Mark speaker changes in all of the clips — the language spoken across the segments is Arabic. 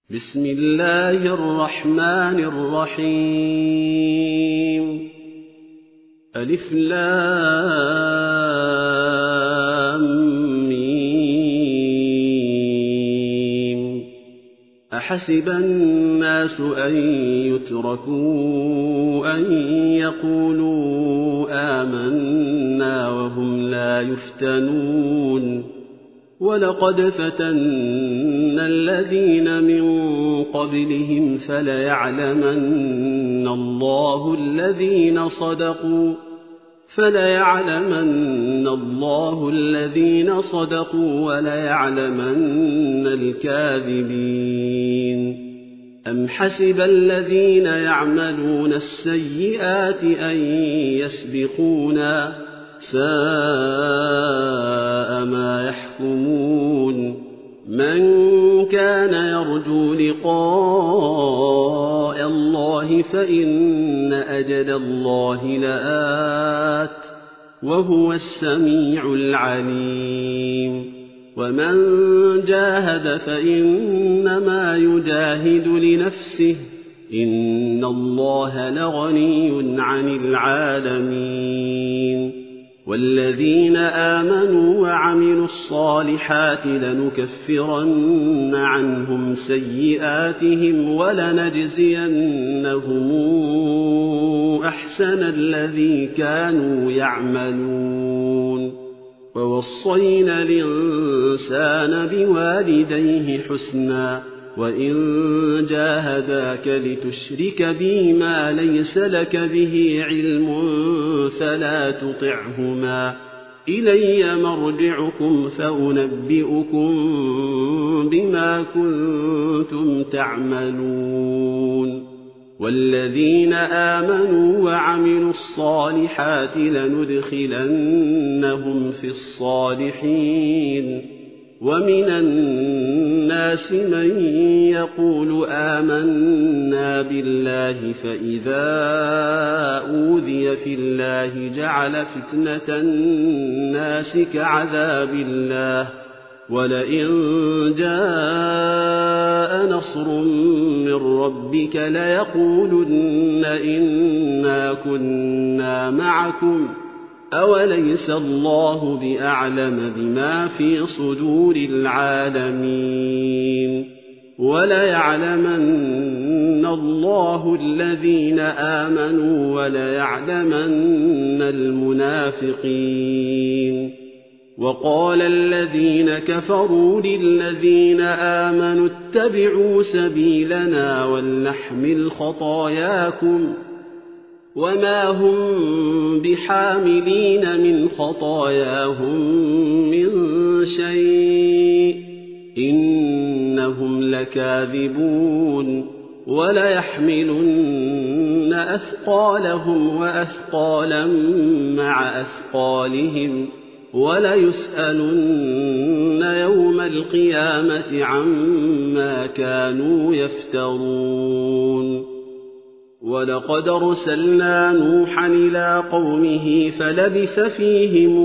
Speaker 1: بسم الله الرحمن الرحيم. ألف لام ميم. أحسب الناس أن يتركوا أن يقولوا آمنا وهم لا يفتنون. ولقد فتنا الذين من قبلهم فليعلمن الله الذين صدقوا وليعلمن الكاذبين. أم حسب الذين يعملون السيئات أن يسبقونا ساء ما يحكمون. من كان يرجو لقاء الله فإن أجل الله لآت وهو السميع العليم. ومن جاهد فإنما يجاهد لنفسه إن الله لغني عن العالمين. والذين آمنوا وعملوا الصالحات لنكفرن عنهم سيئاتهم ولنجزينهم أحسن الذي كانوا يعملون. ووصينا الإنسان بوالديه حسنا وإن جاهداك لتشرك بي ما ليس لك به علم فلا تطعهما إلي مرجعكم فأنبئكم بما كنتم تعملون. والذين آمنوا وعملوا الصالحات لندخلنهم في الصالحين. ومن الناس من يقول آمنا بالله فإذا أوذي في الله جعل فتنة الناس كعذاب الله ولئن جاء نصر من ربك ليقولن إنا كنا معكم أوليس الله بأعلم بما في صدور العالمين. وليعلمن الله الذين آمنوا وليعلمن المنافقين. وقال الذين كفروا للذين آمنوا اتبعوا سبيلنا ولنحمل خطاياكم وما هم بحاملين من خطاياهم من شيء إنهم لكاذبون. وليحملن أثقالهم وأثقالا مع أثقالهم وليسألن يوم القيامة عما كانوا يفترون. ولقد أرسلنا نوحا إلى قومه فلبث فيهم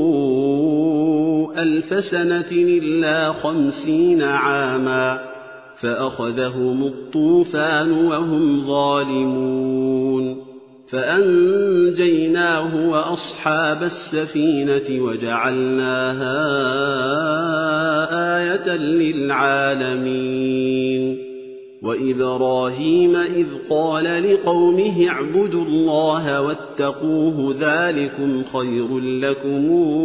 Speaker 1: 1000 سنة إلا 50 عاما فأخذهم الطوفان وهم ظالمون. فأنجيناه وأصحاب السفينة وجعلناها آية للعالمين. وإبراهيم إذ قال لقومه اعبدوا الله واتقوه ذلكم خير لكم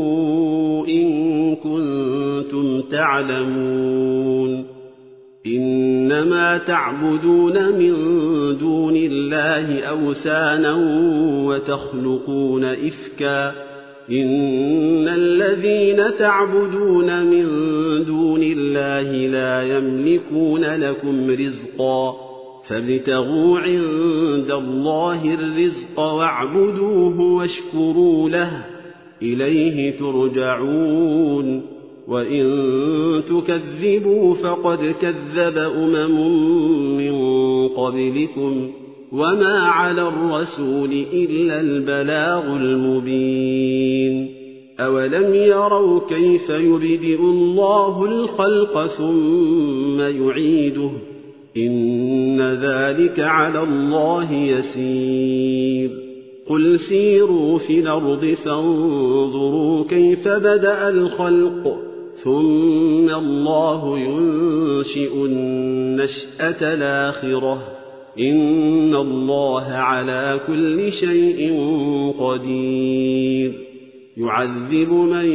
Speaker 1: إن كنتم تعلمون. إنما تعبدون من دون الله أوثانا وتخلقون إفكا إن الذين تعبدون من دون الله لا يملكون لكم رزقا فابتغوا عند الله الرزق واعبدوه واشكروا له إليه ترجعون. وإن تكذبوا فقد كذب من قبلكم وما على الرسول إلا البلاغ المبين. أولم يروا كيف يبدئ الله الخلق ثم يعيده إن ذلك على الله يسير قل سيروا في الأرض فانظروا كيف بدأ الخلق ثم الله ينشئ النشأة الآخرة إن الله على كل شيء قدير يعذب من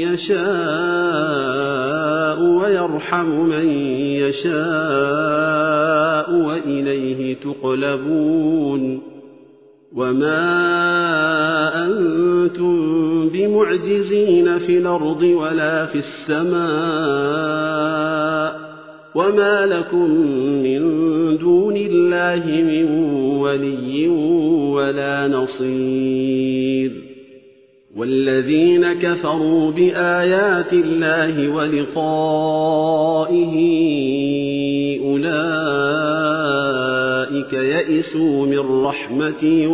Speaker 1: يشاء ويرحم من يشاء وإليه تقلبون وما أنتم بمعجزين في الأرض ولا في السماء وما لكم من دون الله من ولي ولا نصير والذين كفروا بآيات الله ولقائه أولئك يئسوا من رحمتي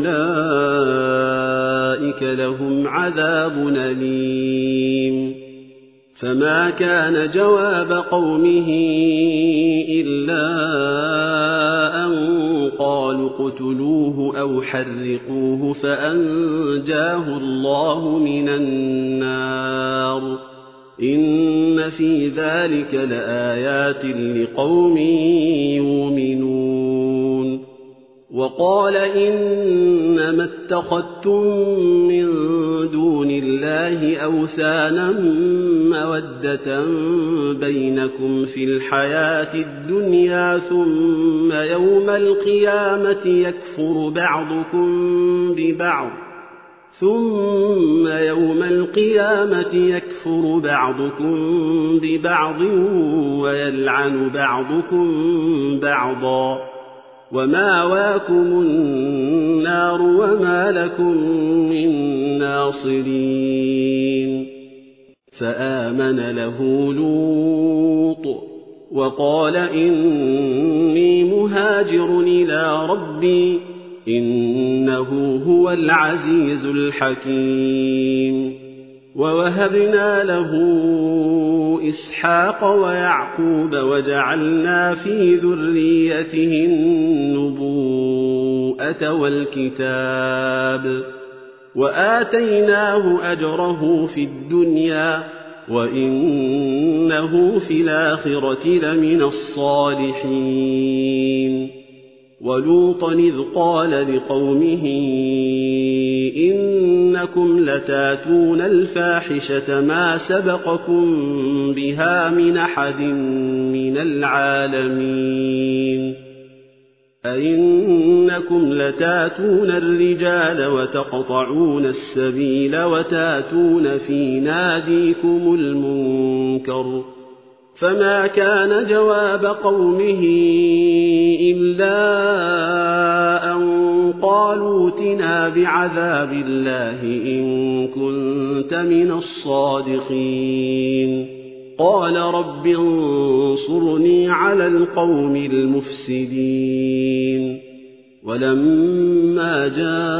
Speaker 1: وأولئك لهم عذاب أليم فما كان جواب قومه إلا أن قالوا اقتلوه أو حرقوه فأنجاه الله من النار إن في ذلك لآيات لقوم يؤمنون وقال إنما اتخذتم من دون الله أوثانا مودة بينكم في الحياة الدنيا ثم يوم القيامة يكفر بعضكم ببعض ويلعن بعضكم بعضا ومأواكم النار وما لكم من ناصرين فآمن له لوط وقال إني مهاجر إلى ربي إنه هو العزيز الحكيم ووهبنا له إسحاق ويعقوب وجعلنا في ذريته النبوءة والكتاب وآتيناه أجره في الدنيا وإنه في الآخرة لمن الصالحين ولوطا إذ قال لقومه إنكم لتاتون الفاحشة ما سبقكم بها من أحد من العالمين أئنكم لتاتون الرجال وتقطعون السبيل وتاتون في ناديكم المنكر فما كان جواب قومه إلا أن قالوا ائتنا بعذاب الله إن كنت من الصادقين قال رب انصرني على القوم المفسدين ولما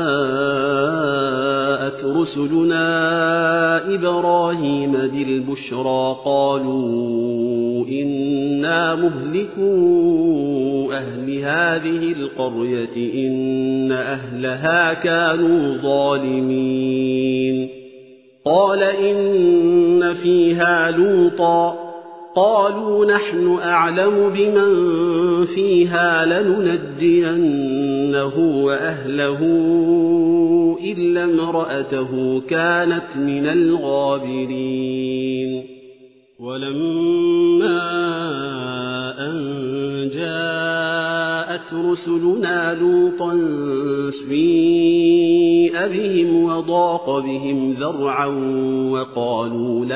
Speaker 1: جاءت رسلنا إبراهيم بالبشرى قالوا إنا مهلكو أهل هذه القرية إن أهلها كانوا ظالمين قال إن فيها لوطا قالوا نحن أعلم بمن فيها لننجينه وأهله إلا امرأته كانت من الغابرين ولما أن جاءت رسلنا لوطا سيء بهم وضاق بهم ذرعا وقالوا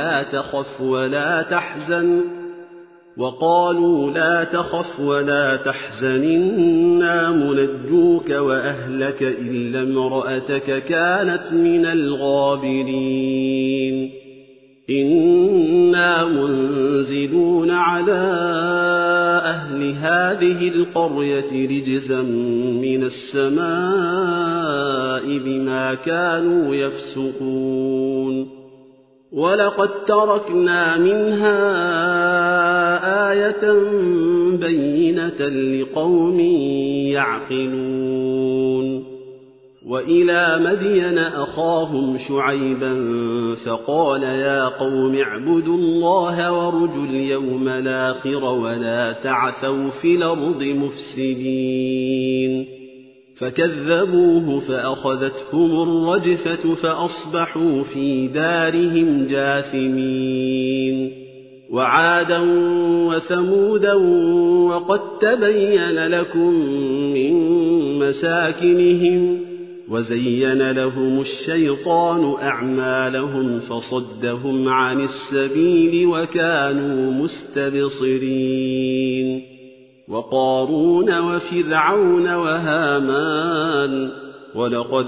Speaker 1: لا تخف ولا تحزن إنا منجوك وأهلك إلا امرأتك كانت من الغابرين إنا منزلون على أهل هذه القرية رجزا من السماء بما كانوا يفسقون ولقد تركنا منها آية بينة لقوم يعقلون. وإلى مدين أخاهم شعيبا فقال يا قوم اعبدوا الله وارجوا اليوم الآخر ولا تعثوا في الأرض مفسدين. فكذبوه فأخذتهم الرجفة فأصبحوا في دارهم جاثمين. وعادا وثمودا وقد تبين لكم من مساكنهم وزين لهم الشيطان أعمالهم فصدهم عن السبيل وكانوا مستبصرين. وقارون وفرعون وهامان ولقد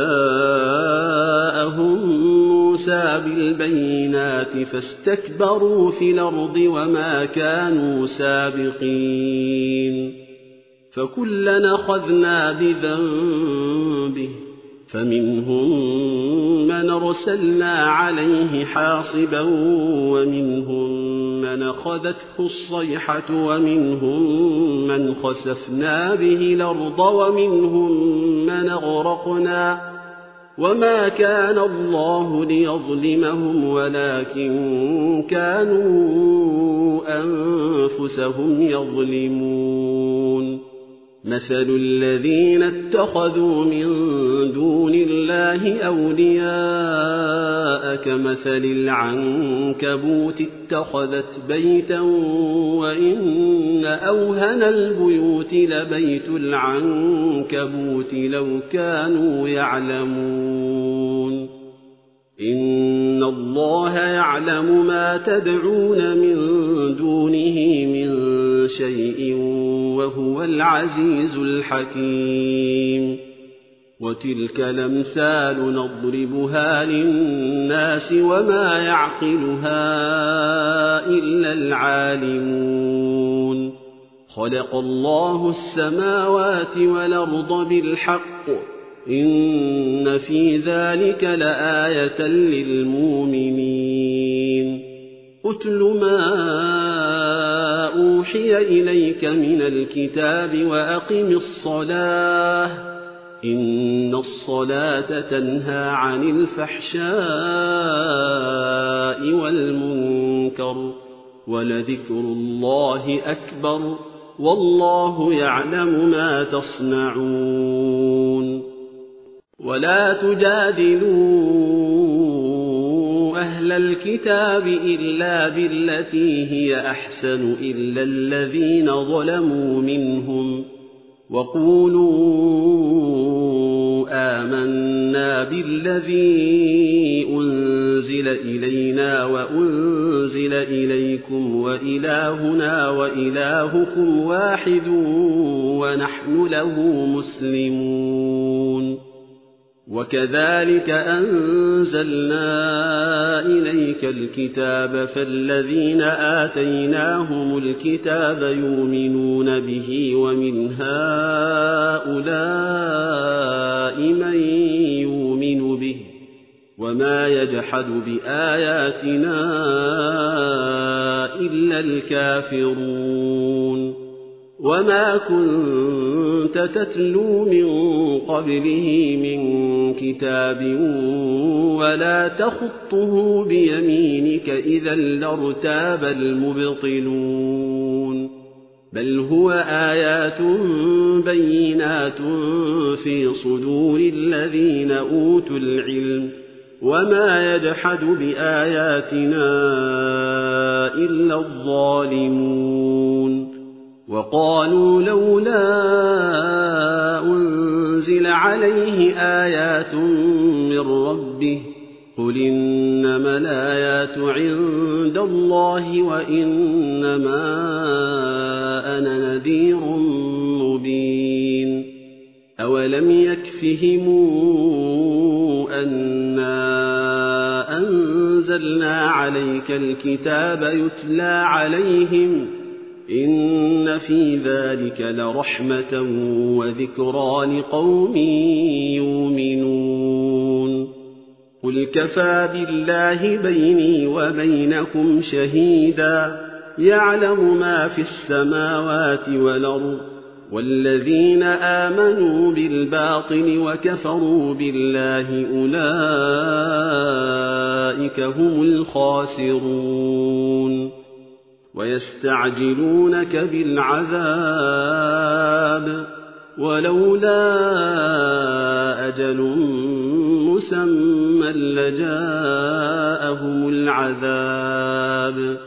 Speaker 1: جاءهم موسى بالبينات فاستكبروا في الأرض وما كانوا سابقين. فكلا أخذنا بذنبه فمنهم من أرسلنا عليه حاصبا ومنهم من أخذته الصيحة ومنهم من خسفنا به الأرض ومنهم من أغرقنا وما كان الله ليظلمهم ولكن كانوا أنفسهم يظلمون. مثل الذين اتخذوا من دون الله أولياء كمثل العنكبوت اتخذت بيتا وإن أوهن البيوت لبيت العنكبوت لو كانوا يعلمون. إن الله يعلم ما تدعون من دونه من شيء وهو العزيز الحكيم. وتلك الأمثال نضربها للناس وما يعقلها إلا العالمون. خلق الله السماوات والأرض بالحق إن في ذلك لآية للمؤمنين. أتل ما أوحي إليك من الكتاب وأقم الصلاة إن الصلاة تنهى عن الفحشاء والمنكر ولذكر الله أكبر والله يعلم ما تصنعون. ولا تجادلوا أهل الكتاب إلا بالتي هي أحسن إلا الذين ظلموا منهم وقولوا آمنا بالذي أنزل إلينا وأنزل إليكم وإلهنا وإلهكم واحد ونحن له مسلمون. وكذلك أنزلنا إليك الكتاب فالذين آتيناهم الكتاب يؤمنون به ومن هؤلاء من يؤمن به وما يجحد بآياتنا إلا الكافرون. وما كنت تتلو من قبله من كتاب ولا تخطه بيمينك إذا لارتاب المبطلون. بل هو آيات بينات في صدور الذين أوتوا العلم وما يجحد بآياتنا إلا الظالمون. وقالوا لولا أنزل عليه آيات من ربه قل إنما الآيات عند الله وإنما أنا نذير مبين. أولم يكفهم أنا أنزلنا عليك الكتاب يتلى عليهم إن في ذلك لرحمة وذكرى لقوم يؤمنون. قل كفى بالله بيني وبينكم شهيدا يعلم ما في السماوات والأرض والذين آمنوا بالباطل وكفروا بالله أولئك هم الخاسرون ويستعجلونك بالعذاب ولولا أجل مسمى لجاءهم العذاب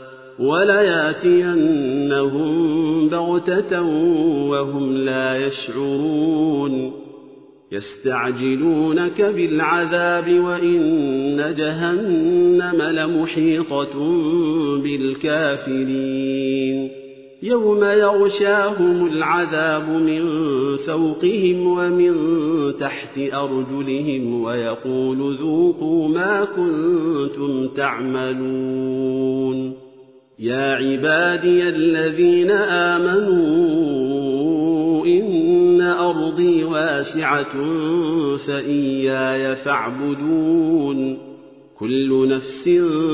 Speaker 1: ولياتينهم بغتة وهم لا يشعرون يستعجلونك بالعذاب وإن جهنم لمحيطة بالكافرين يوم يغشاهم العذاب من فوقهم ومن تحت أرجلهم ويقول ذوقوا ما كنتم تعملون يا عبادي الذين آمنوا إن أرضي واسعة فإياي فاعبدون كل نفس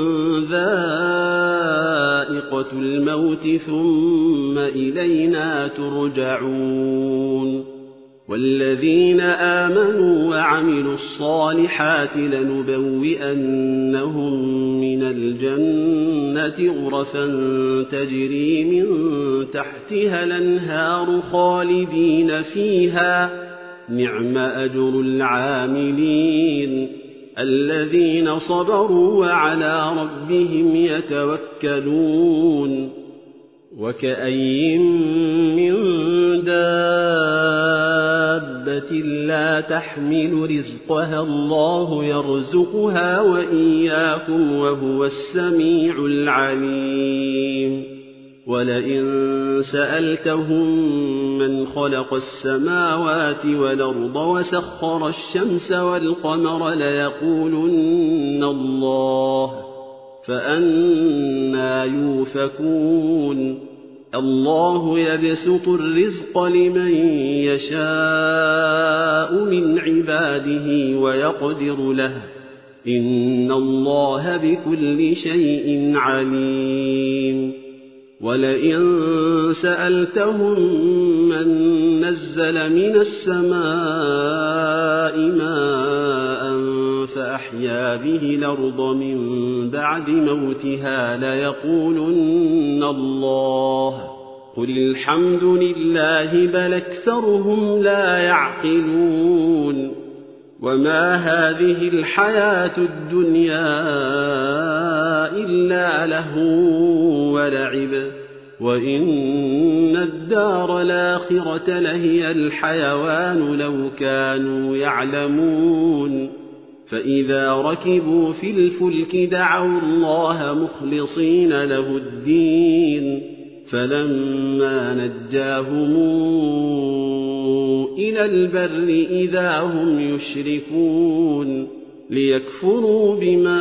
Speaker 1: ذائقة الموت ثم إلينا ترجعون والذين آمنوا وعملوا الصالحات لنبوئنهم من الجنة غرفا تجري من تحتها الأنهار خالدين فيها نعم أجر العاملين الذين صبروا وعلى ربهم يتوكلون وكأين من دابة لا تحمل رزقها الله يرزقها وإياكم وهو السميع العليم ولئن سألتهم من خلق السماوات والأرض وسخر الشمس والقمر ليقولن الله فأنى يؤفكون الله يبسط الرزق لمن يشاء من عباده ويقدر له إن الله بكل شيء عليم ولئن سألتهم من نزل من السماء ماء فأحيا به الأرض من بعد موتها ليقولن الله قل الحمد لله بل أكثرهم لا يعقلون وما هذه الحياة الدنيا إلا لهو ولعب وإن الدار الآخرة لهي الحيوان لو كانوا يعلمون فإذا ركبوا في الفلك دعوا الله مخلصين له الدين فلما نجاهم إلى البر إذا هم يشركون ليكفروا بما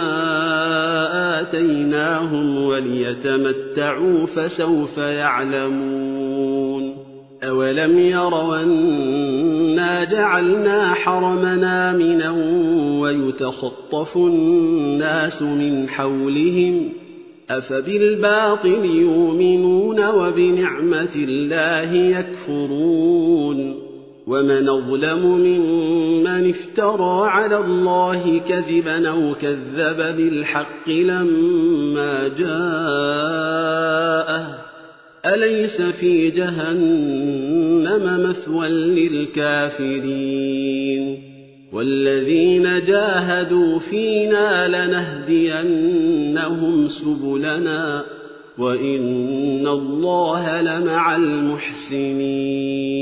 Speaker 1: آتيناهم وليتمتعوا فسوف يعلمون أولم يروا أنا جعلنا حرمنا آمنا ويتخطف الناس من حولهم أفبالباطل يؤمنون وبنعمة الله يكفرون ومن أظلم ممن افترى على الله كذبا أو كذب بالحق لما جاءه أليس في جهنم مثوى للكافرين والذين جاهدوا فينا لنهدينهم سبلنا وإن الله لمع المحسنين